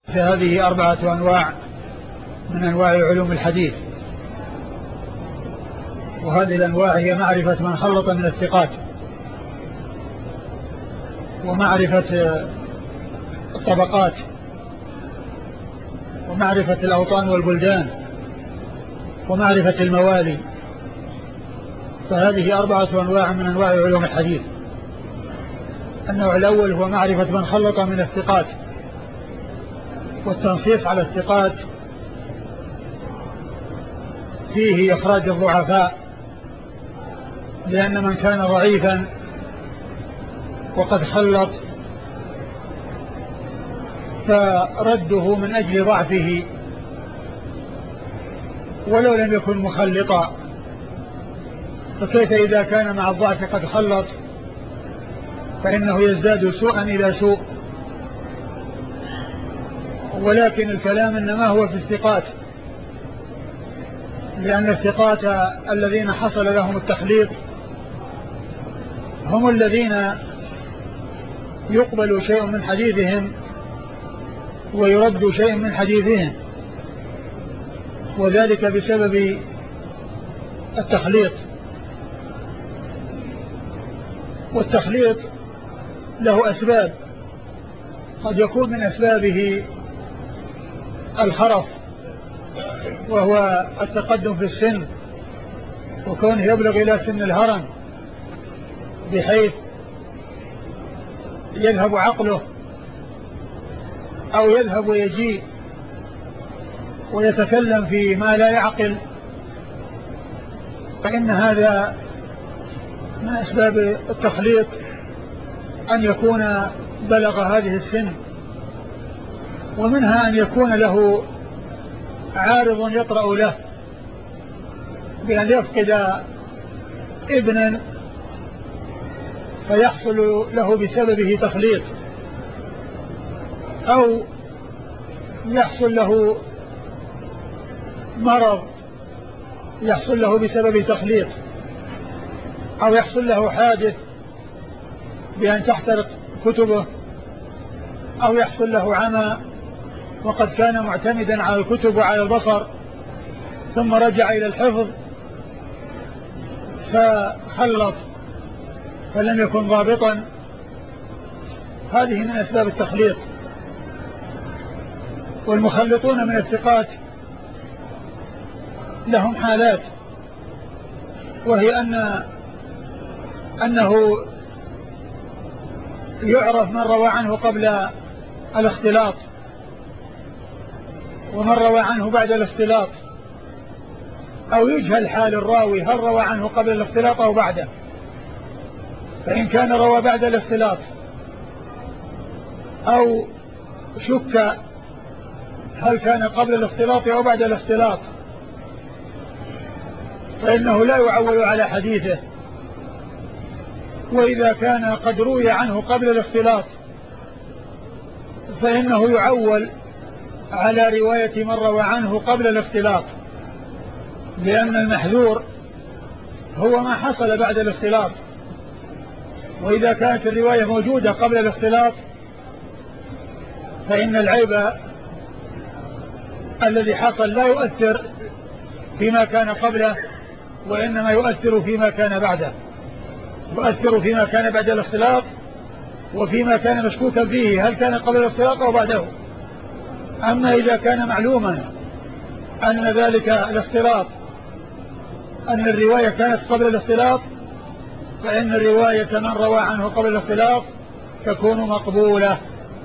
فهذه 4 أنواع من أنواع علوم الحديث. وهذه الأنواع هي معرفة من خلط من الثقات، ومعرفة الطبقات، ومعرفة الأوطان والبلدان، ومعرفة الموالي. فهذه 4 أنواع من أنواع علوم الحديث. النوع الأول هو معرفة من خلط من الثقات، والتنصيص على الثقات فيه إخراج الضعفاء، لأن من كان ضعيفا وقد خلط فرده من أجل ضعفه، ولو لم يكن مخلطا، فكيف إذا كان مع الضعف قد خلط؟ فإنه يزداد سوءا إلى سوء. ولكن الكلام إنما هو في الثقات، لأن الثقات الذين حصل لهم التخليط هم الذين يقبل شيء من حديثهم ويرد شيء من حديثهم، وذلك بسبب التخليط. والتخليط له أسباب، قد يكون من أسبابه الخرف، وهو التقدم في السن، وكونه يبلغ إلى سن الهرم بحيث يذهب عقله أو يذهب ويجيء ويتكلم في ما لا يعقل، فإن هذا من أسباب التخليط أن يكون بلغ هذه السن. ومنها أن يكون له عارض يطرأ له بأن يفقد ابنا فيحصل له بسببه تخليط، أو يحصل له مرض يحصل له بسبب تخليط، أو يحصل له حادث بأن تحترق كتبه، أو يحصل له عمى وقد كان معتمدا على الكتب وعلى البصر ثم رجع إلى الحفظ فخلط فلم يكن ضابطا. هذه من أسباب التخليط. والمخلطون من الثقات لهم حالات، وهي أنه يعرف من روى عنه قبل الاختلاط ومن روى عنه بعد الاختلاط، أو يجهل حال الراوي هل روى عنه قبل الاختلاط أو بعده. فإن كان روى بعد الاختلاط أو شك هل كان قبل الاختلاط أو بعد الاختلاط فإنه لا يعول على حديثه. وإذا كان قد روي عنه قبل الاختلاط فإنه يعول على رواية من روى عنه قبل الاختلاط، لأن المحذور هو ما حصل بعد الاختلاط. وإذا كانت الرواية موجودة قبل الاختلاط فإن العيب الذي حصل لا يؤثر فيما كان قبله، وإنما يؤثر فيما كان بعده، يؤثر فيما كان بعد الاختلاط وفيما كان مشكوكا فيه هل كان قبل الاختلاط أو بعده. أما إذا كان معلوما أن ذلك الاختلاط أن الرواية كانت قبل الاختلاط فإن الرواية من روى عنه قبل الاختلاط تكون مقبولة.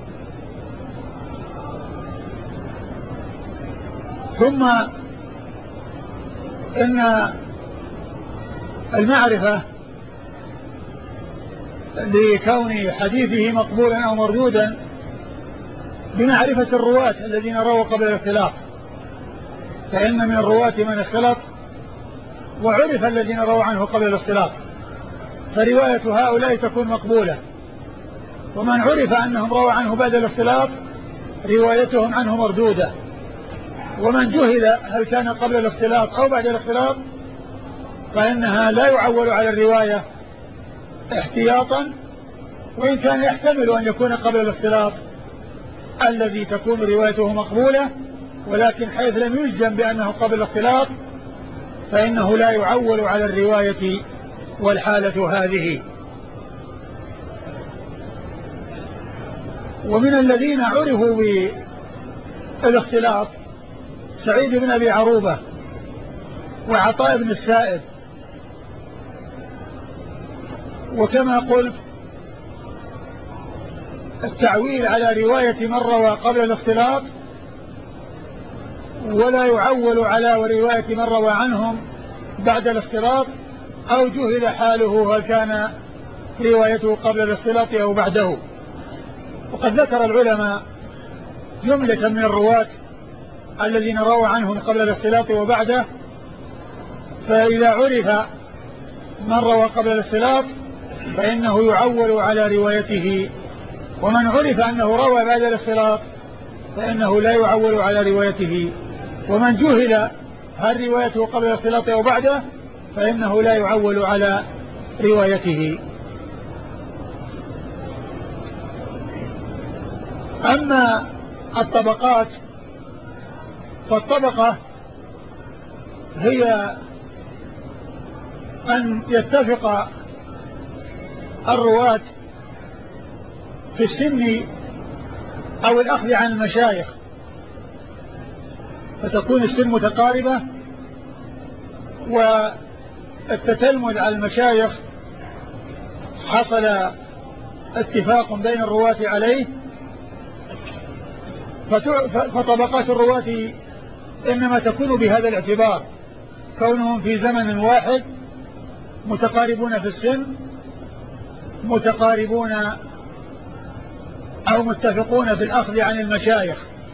ثم إن المعرفة لكون حديثه مقبولا أو مردودا بمعرفة الرواة الذين رووا قبل الاختلاط، فإن من الرواة من اختلط وعرف الذين رووا عنه قبل الاختلاط، فرواية هؤلاء تكون مقبولة. ومن عرف أنهم رووا عنه بعد الاختلاط روايتهم عنه مردودة. ومن جهل هل كان قبل الاختلاط أو بعد الاختلاط فإنها لا يعول على الرواية احتياطا، وإن كان يحتمل أن يكون قبل الاختلاط الذي تكون روايته مقبولة، ولكن حيث لم يجزم بأنه قبل الاختلاط فإنه لا يعول على الرواية والحالة هذه. ومن الذين عرفوا بالاختلاط سعيد بن أبي عروبة وعطاء بن السائب. وكما قلت التعويل على رواية من روى قبل الاختلاط ولا يعول على رواية من روى عنهم بعد الاختلاط، أو جهل حاله هل كان روايته قبل الاختلاط أو بعده. وقد ذكر العلماء جملة من الرواة الذين رووا عنهم قبل الاختلاط وبعده، فإذا عرف من روى قبل الاختلاط فإنه يعول على روايته، ومن عرف أنه روى بعد الاختلاط فإنه لا يعول على روايته، ومن جهل هل روايته قبل الاختلاط أو بعده فإنه لا يعول على روايته. أما الطبقات فالطبقة هي أن يتفق الرواة في السن أو الأخذ عن المشايخ، فتكون السن متقاربة والتتلمذ على المشايخ حصل اتفاق بين الرواة عليه، فطبقات الرواة إنما تكون بهذا الاعتبار، كونهم في زمن واحد متقاربون في السن متقاربون أو متفقون في الأخذ عن المشايخ.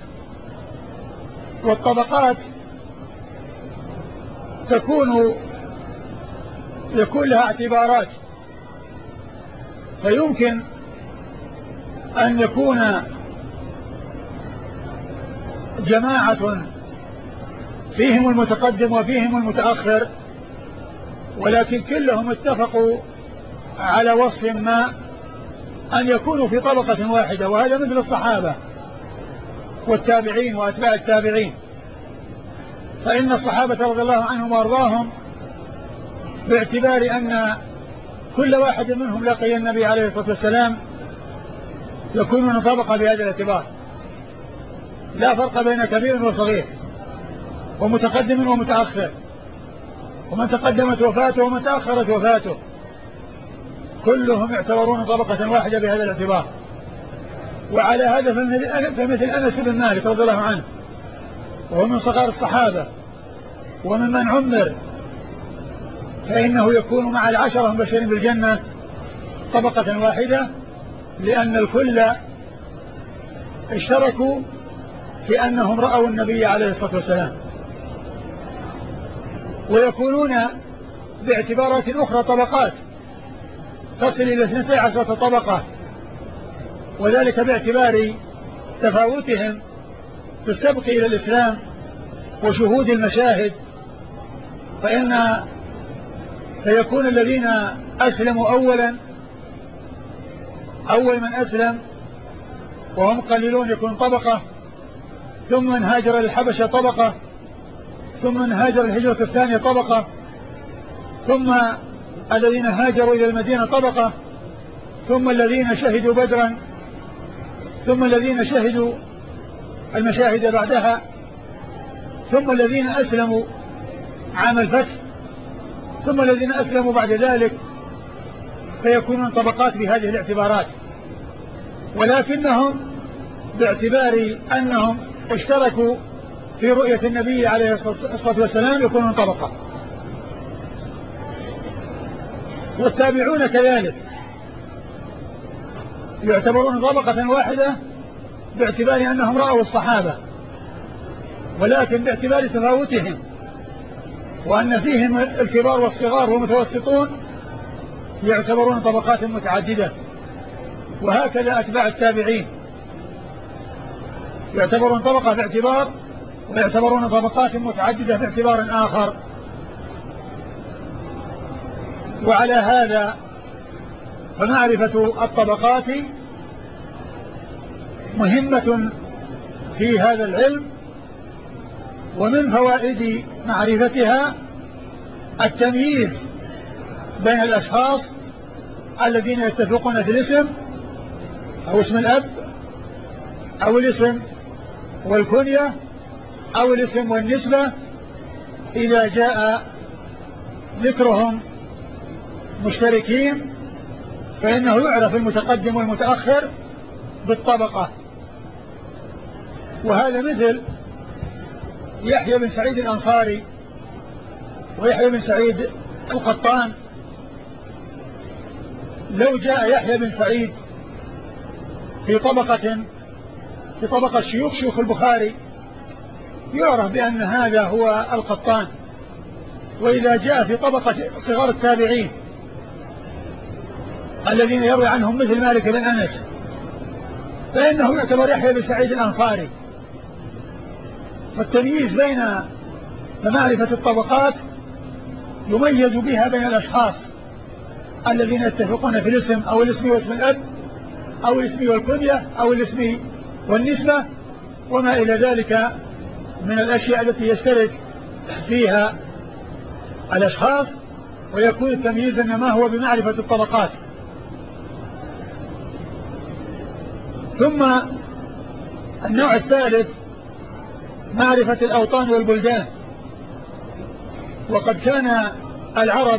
والطبقات يكون لها اعتبارات، فيمكن أن يكون جماعة فيهم المتقدم وفيهم المتأخر، ولكن كلهم اتفقوا على وصف ما أن يكونوا في طبقة واحدة، وهذا مثل الصحابة والتابعين وأتباع التابعين. فإن الصحابة رضي الله عنهم وأرضاهم باعتبار أن كل واحد منهم لقي النبي عليه الصلاة والسلام يكونون طبقة بهذا الاعتبار، لا فرق بين كبير وصغير ومتقدم ومتأخر، ومن تقدمت وفاته ومن تأخرت وفاته، كلهم يعتبرون طبقة واحدة بهذا الاعتبار. وعلى هذا فمثل أنس بن مالك رضي الله عنه وهو من صغار الصحابة وممن عمر، فإنه يكون مع العشرة المبشرين بالجنة طبقة واحدة، لأن الكل اشتركوا في أنهم رأوا النبي عليه الصلاة والسلام. ويكونون باعتبارات أخرى طبقات تصل إلى 12 طبقة، وذلك باعتبار تفاوتهم في السبق إلى الإسلام وشهود المشاهد. فيكون الذين أسلموا أول من أسلم وهم قليلون يكون طبقة، ثم من هاجر للحبشة طبقة، ثم من هاجر الهجرة الثانية طبقة، ثم الذين هاجروا إلى المدينة طبقة، ثم الذين شهدوا بدرا، ثم الذين شهدوا المشاهد بعدها، ثم الذين أسلموا عام الفتح، ثم الذين أسلموا بعد ذلك، فيكونون طبقات بهذه الاعتبارات، ولكنهم باعتبار أنهم اشتركوا في رؤية النبي عليه الصلاة والسلام يكونون طبقة. والتابعون كذلك يعتبرون طبقة واحدة باعتبار أنهم رأوا الصحابة، ولكن باعتبار تفاوتهم وأن فيهم الكبار والصغار والمتوسطون يعتبرون طبقات متعددة. وهكذا أتباع التابعين يعتبرون طبقة باعتبار، ويعتبرون طبقات متعددة باعتبار آخر. وعلى هذا فمعرفة الطبقات مهمة في هذا العلم، ومن فوائد معرفتها التمييز بين الأشخاص الذين يتفقون في الاسم أو اسم الأب أو الاسم والكنية أو الاسم والنسبة إذا جاء ذكرهم مشتركين، فإنه يعرف المتقدم والمتأخر بالطبقة. وهذا مثل يحيى بن سعيد الأنصاري ويحيى بن سعيد القطان. لو جاء يحيى بن سعيد في طبقة شيوخ البخاري يعرف بأن هذا هو القطان، وإذا جاء في طبقة صغار التابعين الذين يروي عنهم مثل مالك بن أنس فإنه يعتبر يحيى بن سعيد الأنصاري. فالتمييز بين معرفة الطبقات يميز بها بين الأشخاص الذين يتفقون في الاسم أو الاسم واسم الأب أو الاسم والكنية أو الاسم والنسبة وما إلى ذلك من الأشياء التي يشترك فيها الأشخاص، ويكون التمييز إنما هو بمعرفة الطبقات. ثم النوع الثالث معرفة الأوطان والبلدان. وقد كان العرب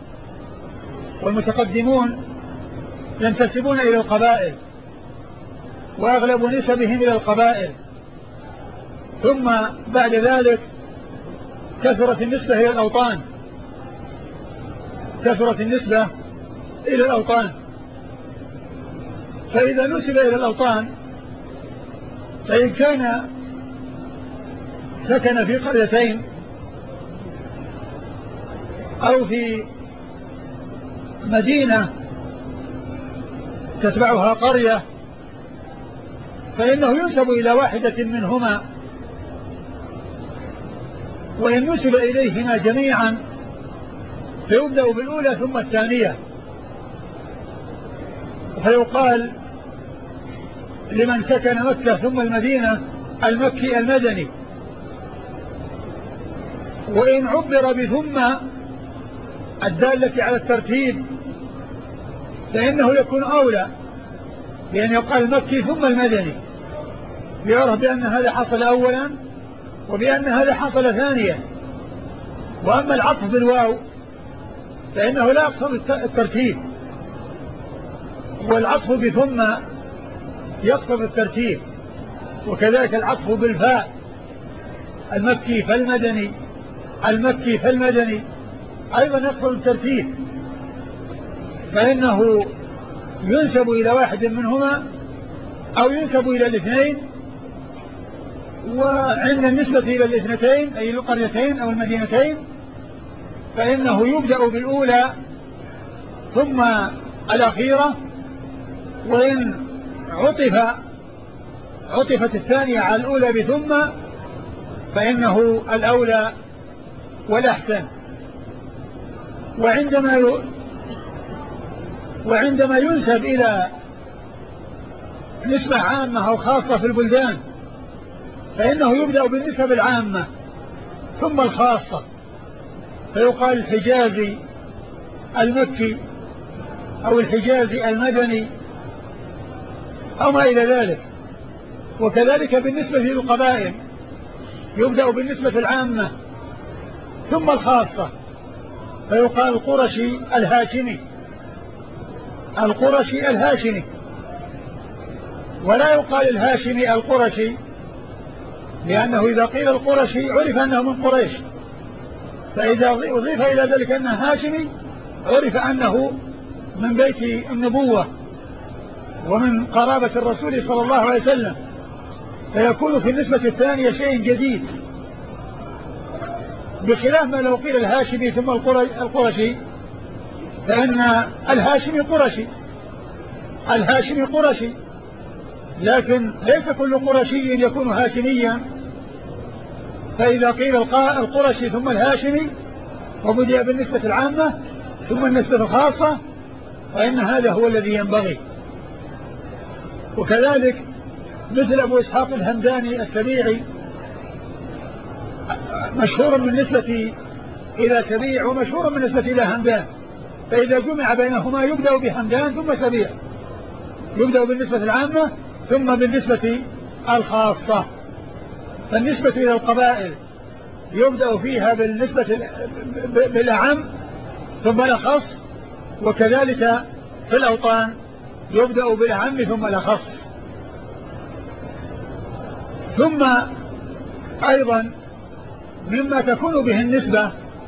والمتقدمون ينتسبون إلى القبائل وأغلب نسبهم إلى القبائل، ثم بعد ذلك كثرت النسبة إلى الأوطان. فإذا نسب إلى الأوطان فإن كان سكن في قريتين أو في مدينة تتبعها قرية فإنه ينسب إلى واحدة منهما، وإن نسب إليهما جميعا فيبدأ بالأولى ثم الثانية، فيقال لمن سكن مكة ثم المدينة المكي المدني. وإن عبر بثم الدالة على الترتيب فإنه يكون أولى بأن يقال المكي ثم المدني، ليعرف بأن هذا حصل أولا وبأن هذا حصل ثانيا. وأما العطف بالواو فإنه لا يقتضي الترتيب، والعطف بثم يقتضي الترتيب، وكذلك العطف بالفاء المكي فالمدني أيضا يقتضي الترتيب، فإنه ينسب إلى واحد منهما أو ينسب إلى الاثنين. وعند النسبة إلى الاثنتين أي القريتين أو المدينتين فإنه يبدأ بالأولى ثم الأخيرة، وإن عطفت الثانية على الأولى بثم فإنه الأولى والأحسن. وعندما ينسب إلى نسبة عامة أو خاصة في البلدان فإنه يبدأ بالنسب العامة ثم الخاصة، فيقال الحجازي المكي أو الحجازي المدني أو ما إلى ذلك. وكذلك بالنسبة للقبائل يبدأ بالنسبة العامة ثم الخاصة، فيقال القرشي الهاشمي، ولا يقال الهاشمي القرشي، لأنه إذا قيل القرشي عرف أنه من قريش، فإذا أضيف إلى ذلك أنه هاشمي عرف أنه من بيت النبوة ومن قرابة الرسول صلى الله عليه وسلم، فيكون في النسبة الثانية شيء جديد، بخلاف ما لو قيل الهاشمي ثم القرشي فإن الهاشمي قرشي، لكن ليس كل قرشي يكون هاشميا. فإذا قيل القرشي ثم الهاشمي وبدأ بالنسبة العامة ثم النسبة الخاصة فإن هذا هو الذي ينبغي. وكذلك مثل أبو إسحاق الهمداني السبيعي، مشهور بالنسبة إلى سبيع ومشهور بالنسبة إلى همدان، فإذا جمع بينهما يبدأ بهمدان ثم سبيع، يبدأ بالنسبة العامة ثم بالنسبة الخاصة. فالنسبة إلى القبائل يبدأ فيها بالنسبة بالأعم ثم الأخص، وكذلك في الأوطان يبدأ بالأعم ثم الأخص. ثم أيضا مما تكون به النسبة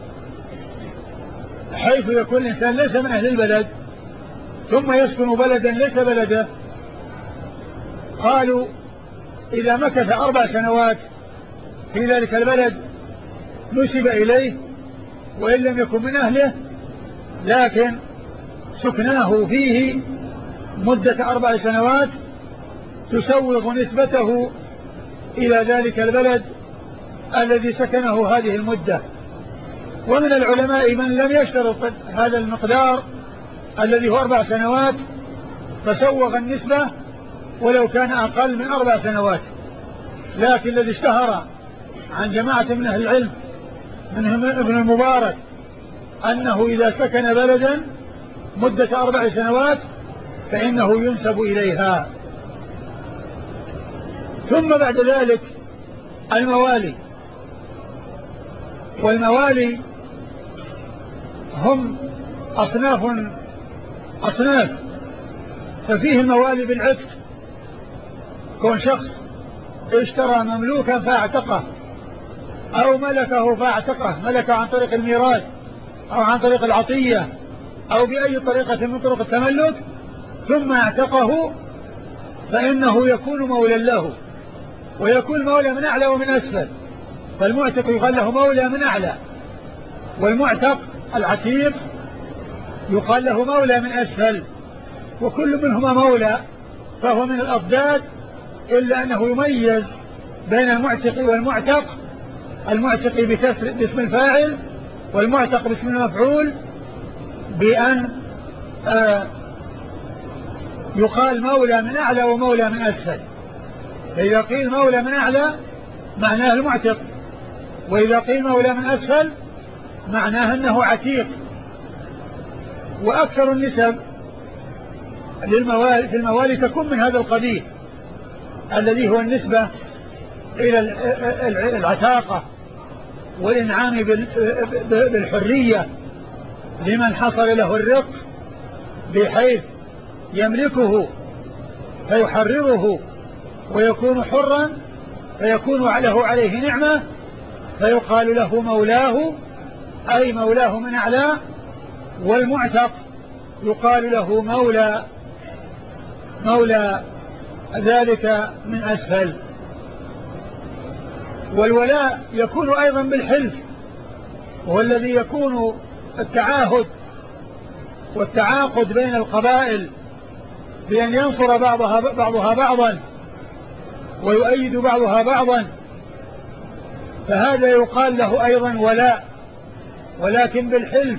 حيث يكون الإنسان ليس من أهل البلد ثم يسكن بلدا ليس بلده، قالوا إذا مكث 4 سنوات في ذلك البلد نسب إليه وإن لم يكن من أهله، لكن سكناه فيه مدة 4 سنوات تسوغ نسبته إلى ذلك البلد الذي سكنه هذه المدة. ومن العلماء من لم يشترط هذا المقدار الذي هو 4 سنوات فسوغ النسبة ولو كان أقل من 4 سنوات، لكن الذي اشتهر عن جماعة من أهل العلم منهم ابن المبارك أنه إذا سكن بلدا مدة 4 سنوات فإنه ينسب إليها. ثم بعد ذلك الموالي، والموالي هم أصناف، ففيه الموالي بالعتق، كون شخص اشترى مملوكا فاعتقه أو ملكه فاعتقه، ملكه عن طريق الميراث أو عن طريق العطية أو بأي طريقة من طرق التملك ثم اعتقه، فإنه يكون مولى له، ويكون مولى من أعلى ومن أسفل. فالمعتق يقال له مولى من أعلى، والمعتق العتيق يقال له مولى من أسفل، وكل منهما مولى فهو من الأضداد، إلا أنه يميز بين المعتق والمعتق، المعتق بكسر باسم الفاعل والمعتق باسم المفعول، بأن يقال مولى من أعلى ومولى من أسفل. فإذا قيل مولى من أعلى معناه المعتق، وإذا قيل مولى من أسفل معناه أنه عتيق. وأكثر النسب في الموالي تكون من هذا القبيل الذي هو النسبة إلى العتاقة والإنعام بالحرية لمن حصل له الرق بحيث يملكه فيحرره ويكون حرا فيكون له عليه نعمة فيقال له مولاه، أي مولاه من أعلى، والمعتق يقال له مولى ذلك من أسفل. والولاء يكون أيضا بالحلف، وهو الذي يكون التعاهد والتعاقد بين القبائل بأن ينصر بعضها بعضا ويؤيد بعضها بعضا، فهذا يقال له أيضا ولاء ولكن بالحلف.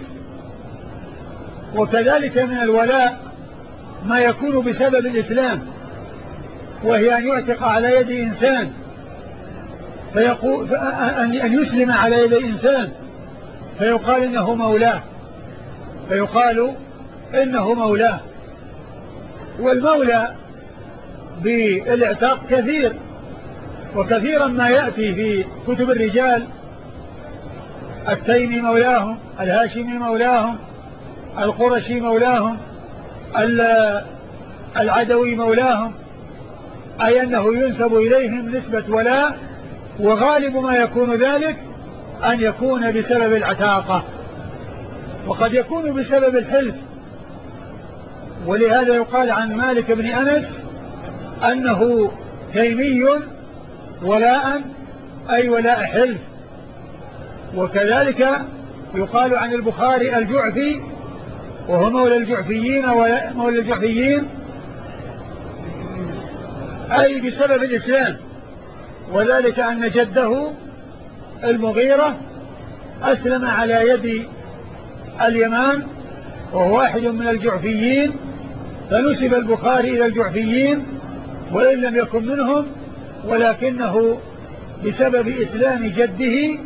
وكذلك من الولاء ما يكون بسبب الإسلام، وهي أن يعتق على يد إنسان أن يسلم على يد إنسان فيقال إنه مولاه. والمولى بالاعتاق كثير، وكثيرا ما يأتي في كتب الرجال: التيمي مولاهم، الهاشمي مولاهم، القرشي مولاهم، العدوي مولاهم، أي أنه ينسب إليهم نسبة ولاء، وغالب ما يكون ذلك أن يكون بسبب العتاقة، وقد يكون بسبب الحلف. ولهذا يقال عن مالك بن أنس أنه تيمي ولاء، أي ولاء حلف. وكذلك يقال عن البخاري الجعفي، وهو مولى الجعفيين أي بسبب الإسلام، وذلك أن جده المغيرة أسلم على يد اليمان وهو واحد من الجعفيين، فنسب البخاري إلى الجعفيين وإن لم يكن منهم، ولكنه بسبب إسلام جده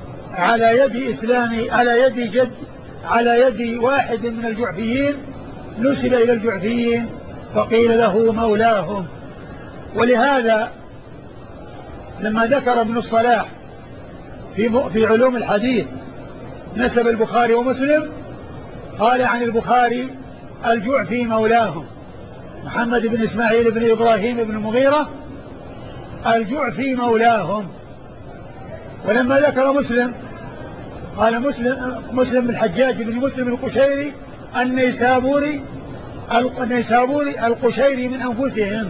على يد واحد من الجعفيين نسب إلى الجعفيين فقيل له مولاهم. ولهذا لما ذكر ابن الصلاح في علوم الحديث نسب البخاري ومسلم قال عن البخاري الجعفي مولاهم، محمد بن إسماعيل بن إبراهيم بن المغيرة الجعفي مولاهم. ولما ذكر مسلم قال مسلم بن الحجاج بن مسلم القشيري النيسابوري القشيري من أنفسهم،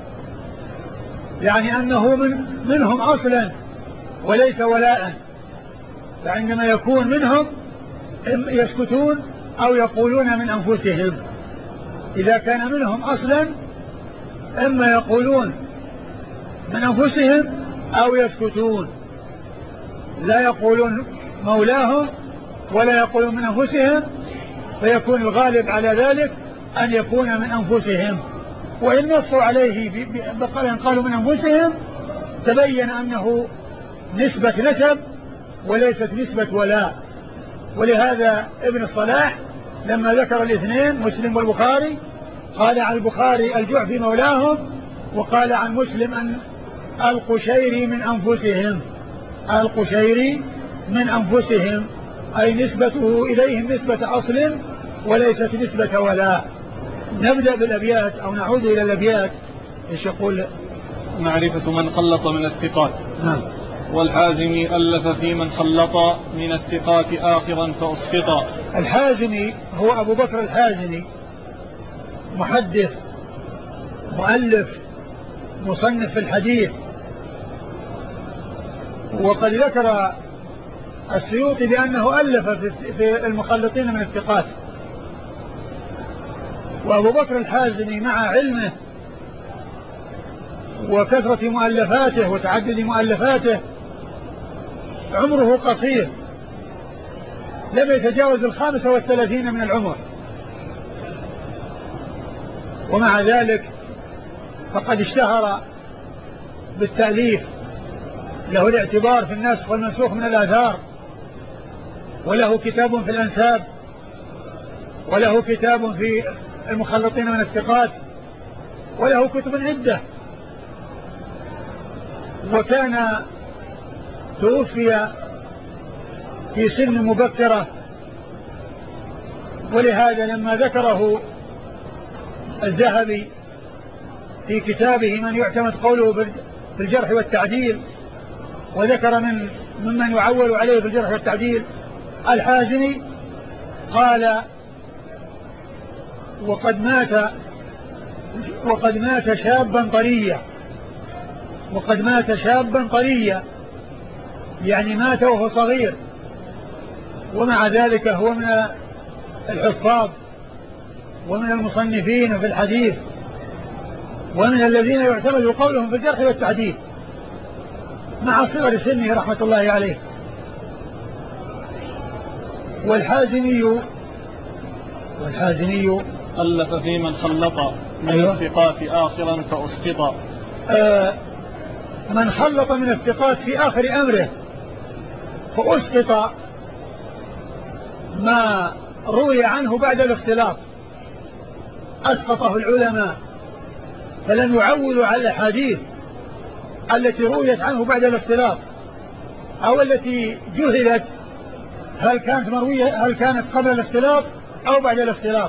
يعني أنه منهم أصلا وليس ولاء. فعندما يكون منهم يسكتون أو يقولون من أنفسهم. إذا كان منهم أصلا إما يقولون من أنفسهم أو يسكتون، لا يقولون مولاهم ولا يقولون من أنفسهم، فيكون الغالب على ذلك أن يكون من أنفسهم. وإن نصوا عليه بقال قالوا من أنفسهم تبين أنه نسبة نسب وليست نسبة ولاء. ولهذا ابن الصلاح لما ذكر الاثنين مسلم والبخاري قال عن البخاري الجعفي مولاهم، وقال عن مسلم أن القشيري من أنفسهم، القشيري من أنفسهم، أي نسبته إليهم نسبة أصل وليست نسبة ولاء. نبدأ بالأبيات أو نعود إلى الأبيات. إيش يقول؟ معرفة من خلط من الثقات. والحازمي ألف في من خلط من الثقات آخرا فأسقط. الحازمي هو أبو بكر الحازمي، محدث مؤلف مصنف في الحديث. وقد ذكر السيوطي بأنه ألف في المخلطين من الثقات. وأبو بكر الحازمي مع علمه وكثرة مؤلفاته وتعدد مؤلفاته عمره قصير، لم يتجاوز 35 من العمر، ومع ذلك فقد اشتهر بالتأليف، له الاعتبار في الناسخ والمنسوخ من الآثار، وله كتاب في الأنساب، وله كتاب في المخلطين من الثقات، وله كتب عدة. وكان توفي في سن مبكرة، ولهذا لما ذكره الذهبي في كتابه من يعتمد قوله في الجرح والتعديل، وذكر ممن يعول عليه في الجرح والتعديل الحازمي، قال وقد مات شابا طريا، وقد مات شابا طريا، يعني مات وهو صغير، ومع ذلك هو من الحفاظ ومن المصنفين في الحديث ومن الذين يعتمد قولهم في الجرح والتعديل مع صغر سنه رحمة الله عليه. والحازمي ألف في من خلط من الثقات آخرا فأسقط. من خلط من الثقات في آخر أمره فأسقط ما روي عنه بعد الاختلاط، أسقطه العلماء، فلم يعولوا على الحديث التي رويت عنه بعد الاختلاط أو التي جهلت هل كانت قبل الاختلاط أو بعد الاختلاط،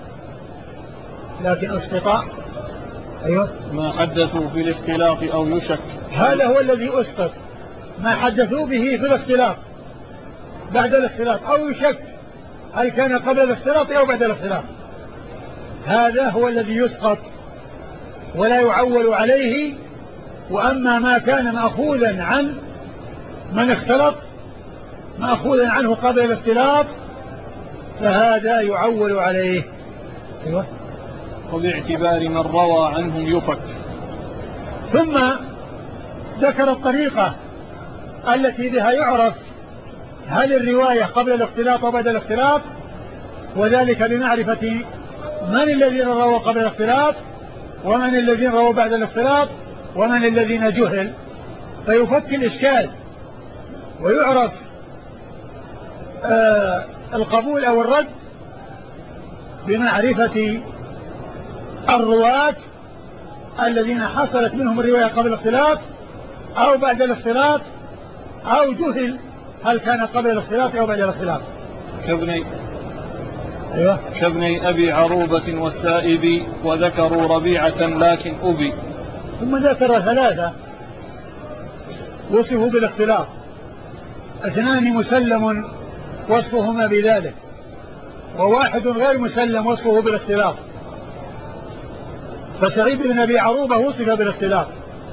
لكن أسقط. أيوة، ما حدثوا في الاختلاط أو يشك، هذا هو الذي أسقط، ما حدثوا به في الاختلاط بعد الاختلاط أو يشك هل كان قبل الاختلاط أو بعد الاختلاط، هذا هو الذي يسقط ولا يعول عليه. وأما ما كان مأخوذا عن من اختلط، مأخوذا عنه قبل الاختلاط، فهذا يعول عليه. أيوة. وباعتبار من روى عنهم يفك. ثم ذكر الطريقة التي بها يعرف هل الرواية قبل الاختلاط أو بعد الاختلاط، وذلك بمعرفة من الذين رووا قبل الاختلاط ومن الذين رووا بعد الاختلاط ومن الذين جهل، فيفك الإشكال ويعرف القبول أو الرد بمعرفة الرواة الذين حصلت منهم الرواية قبل الاختلاط أو بعد الاختلاط، أو جهل هل كان قبل الاختلاط أو بعد الاختلاط. كابني أبي عروبة والسائب وذكروا ربيعة لكن أبي. ثم ذكر ثلاثة وصفوا بالاختلاط، اثنان مسلم وصفهما بذلك، وواحد غير مسلم وصفه بالاختلاط. فسعيد بن أبي عروبة وصف بالاختلاط،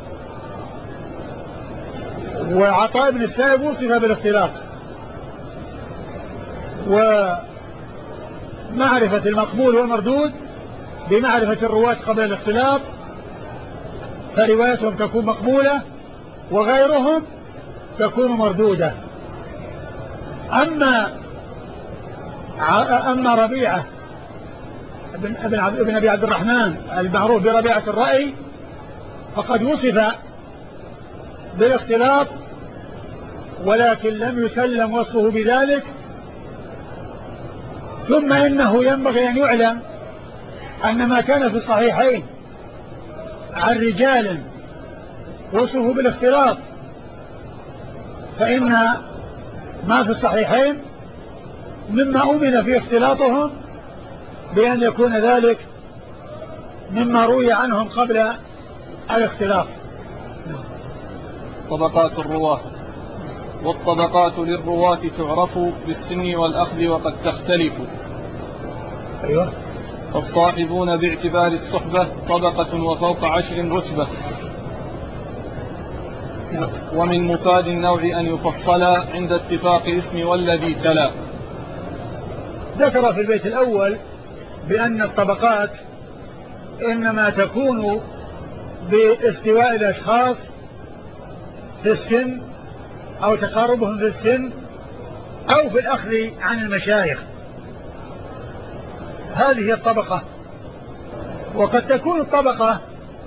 وعطاء بن السائب وصف بالاختلاط. ومعرفة المقبول والمردود بمعرفة الرواة قبل الاختلاط، فروايتهم تكون مقبولة وغيرهم تكون مردودة. أما ربيعة ابن أبي عبد الرحمن المعروف بربيعة الرأي فقد وصف بالاختلاط ولكن لم يسلم وصفه بذلك. ثم إنه ينبغي أن يعلم أن ما كان في الصحيحين عن رجال وصفوا بالاختلاط، فإن ما في الصحيحين مما أؤمن في اختلاطهم بأن يكون ذلك مما روي عنهم قبل الاختلاط. طبقات الرواة. والطبقات للرواة تعرف بالسن والأخذ وقد تختلف. أيوة. فالصاحبون باعتبار الصحبة طبقة وفوق 10 رتبة. ومن مفاد النوع أن يفصل عند اتفاق الاسم والذي تلا. ذكر في البيت الأول بأن الطبقات إنما تكون باستواء الأشخاص في السن أو تقاربهم في السن أو في الأخذ عن المشايخ. هذه الطبقة. وقد تكون الطبقة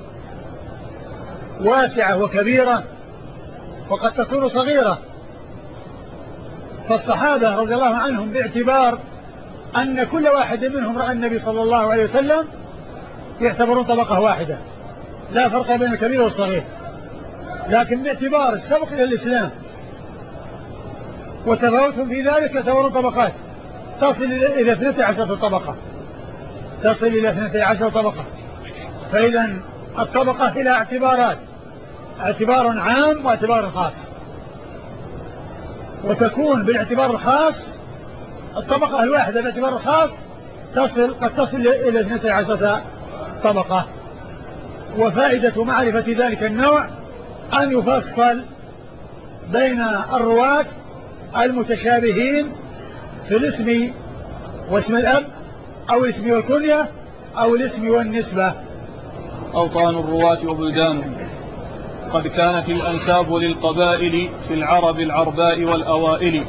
واسعة وكبيرة وقد تكون صغيرة. فالصحابة رضي الله عنهم باعتبار أن كل واحد منهم رأى النبي صلى الله عليه وسلم يعتبرون طبقة واحدة لا فرق بين الكبير والصغير، لكن باعتبار السبق إلى الإسلام وتفاوتهم في ذلك يعتبرون طبقات تصل إلى 12 طبقة، تصل إلى 12 طبقة. فإذا الطبقة إلى اعتبارات، اعتبار عام واعتبار خاص. وتكون بالاعتبار الخاص الطبقة الواحدة باعتبار الخاص قد تصل إلى 12 طبقة. وفائدة معرفة ذلك النوع أن يفصل بين الرواة المتشابهين في الاسم واسم الأب أو الاسم والكنية أو الاسم والنسبة. أوطان الرواة وبلدانهم. قد كانت الأنساب للقبائل في العرب العرباء والأوائل.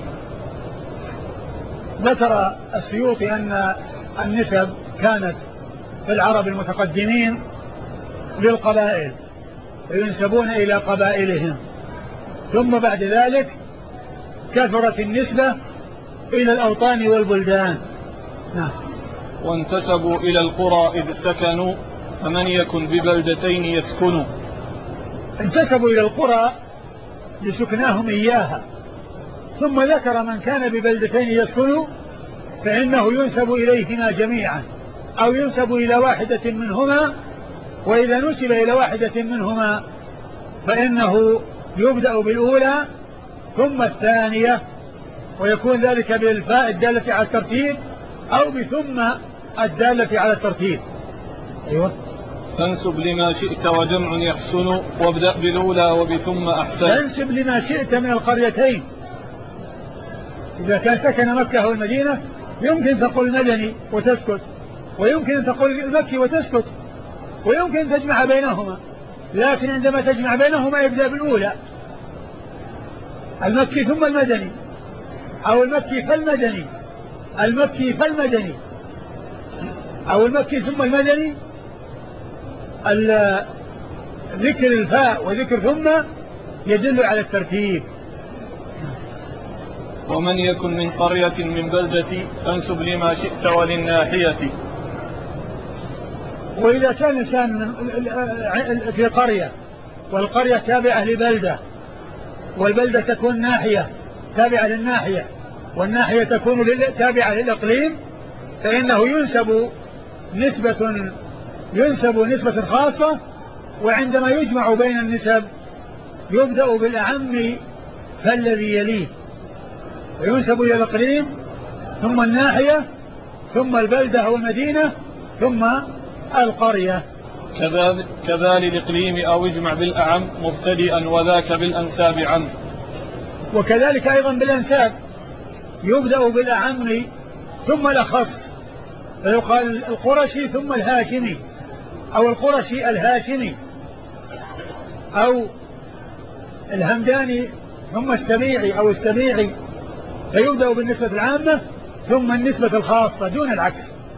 ذكر السيوطي أن النسب كانت في العرب المتقدمين للقبائل ينسبون إلى قبائلهم، ثم بعد ذلك كثرت النسبة إلى الأوطان والبلدان. نعم. وانتسبوا إلى القرى إذ سكنوا فمن يكن ببلدتين يسكن. انتسبوا إلى القرى لسكناهم إياها، ثم ذكر من كان ببلدتين يسكن فإنه ينسب إليهما جميعا أو ينسب إلى واحدة منهما. وإذا نسب إلى واحدة منهما فإنه يبدأ بالأولى ثم الثانية، ويكون ذلك بالفاء الدالة على الترتيب أو بثم الدالة على الترتيب. أيوة. فانسب لما شئت وجمع يحسن وابدأ بالأولى وبثم أحسن. فانسب لما شئت من القريتين. إذا كان سكن مكة والمدينة يمكن تقول مدني وتسكت، ويمكن أن تقول المكي وتسكت، ويمكن أن تجمع بينهما، لكن عندما تجمع بينهما يبدأ بالأولى المكي ثم المدني، أو المكي فالمدني، المكي فالمدني، أو المكي ثم المدني، ذكر الفاء وذكر ثم يدل على الترتيب. ومن يكن من قرية من بلدة فانسب لما شئت وللناحية. وإذا كان إنسان في قرية والقرية تابعة لبلدة والبلدة تكون ناحية تابعة للناحية والناحية تكون تابعة للإقليم فإنه ينسب نسبة خاصة. وعندما يجمع بين النسب يبدأ بالأعم فالذي يليه وينسب إلى الإقليم ثم الناحية ثم البلدة أو المدينة ثم القرية. كذلك الإقليم أو اجمع بالأعم مبتدئا وذاك بالأنساب عم. وكذلك أيضا بالأنساب يبدأ بالأعم ثم الأخص فيقال القرشي ثم الهاشمي أو القرشي الهاشمي أو الهمداني ثم السبيعي أو السبيعي فيبدأ بالنسبة العامة ثم النسبة الخاصة دون العكس.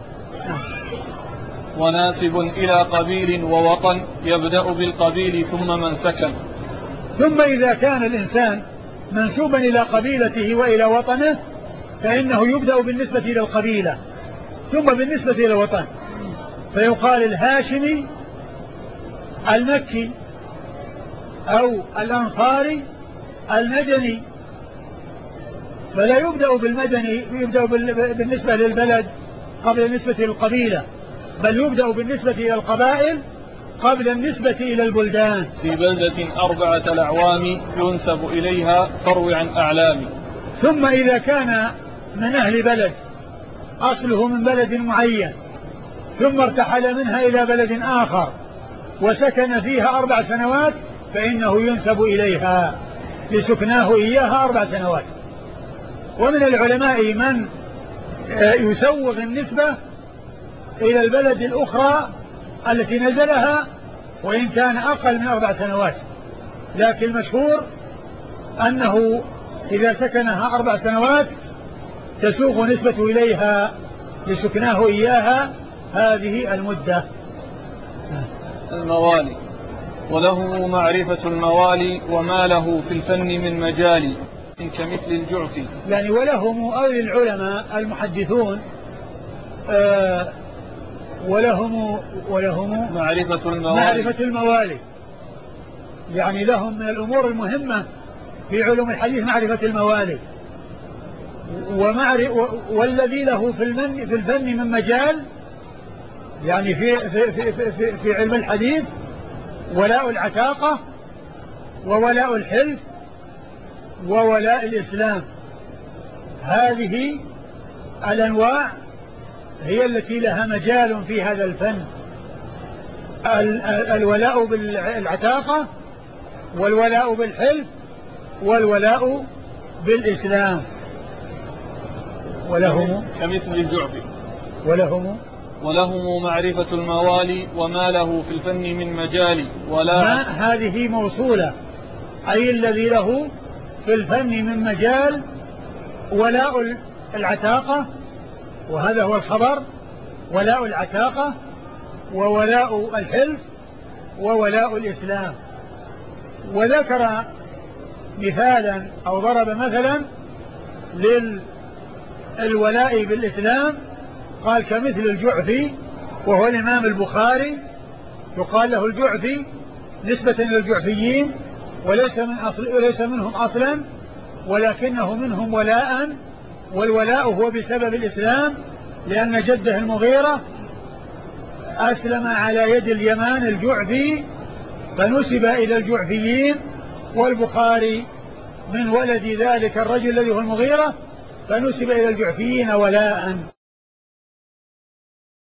وناسب إلى قبيل ووطن يبدأ بالقبيل ثم من سكن. ثم إذا كان الإنسان منسوبا إلى قبيلته وإلى وطنه فإنه يبدأ بالنسبة إلى القبيلة ثم بالنسبة إلى الوطن فيقال الهاشمي المكي أو الأنصاري المدني. فلا يبدأ بالمدني يبدأ بالنسبة للبلد قبل النسبة للقبيلة بل يبدأ بالنسبة إلى القبائل قبل النسبة إلى البلدان. في بلدة 4 الأعوام ينسب إليها فروع عن أعلام. ثم إذا كان من أهل بلد أصله من بلد معين ثم ارتحل منها إلى بلد آخر وسكن فيها 4 سنوات فإنه ينسب إليها لسكناه إياها 4 سنوات. ومن العلماء من يسوغ النسبة إلى البلد الأخرى التي نزلها وإن كان أقل من 4 سنوات لكن المشهور أنه إذا سكنها 4 سنوات تسوغ نسبة إليها لسكناه إياها هذه المدة. الموالي. وله معرفة الموالي وما له في الفن من مجال كمثل الجعفي. يعني ولهم أي العلماء المحدثون ولهم معرفة الموالي يعني لهم من الأمور المهمة في علوم الحديث معرفة الموالي والذي له في الفن من مجال يعني في علم الحديث ولاء العتاقة وولاء الحلف وولاء الإسلام. هذه الأنواع هي التي لها مجال في هذا الفن الولاء بالعتاقة والولاء بالحلف والولاء بالإسلام. ولهم كمثل الجعفي. ولهم معرفة الموالي وما له في الفن من مجال ما هذه موصولة أي الذي له في الفن من مجال ولاء العتاقة وهذا هو الخبر ولاء العتاقة وولاء الحلف وولاء الإسلام. وذكر مثالا أو ضرب مثلا للولاء بالإسلام قال كمثل الجعفي وهو الإمام البخاري يقال له الجعفي نسبة إلى الجعفيين وليس منهم أصلا ولكنه منهم ولاء والولاء هو بسبب الإسلام لأن جده المغيرة أسلم على يد اليمان الجعفي فنسب إلى الجعفيين والبخاري من ولد ذلك الرجل الذي هو المغيرة فنسب إلى الجعفيين ولاء.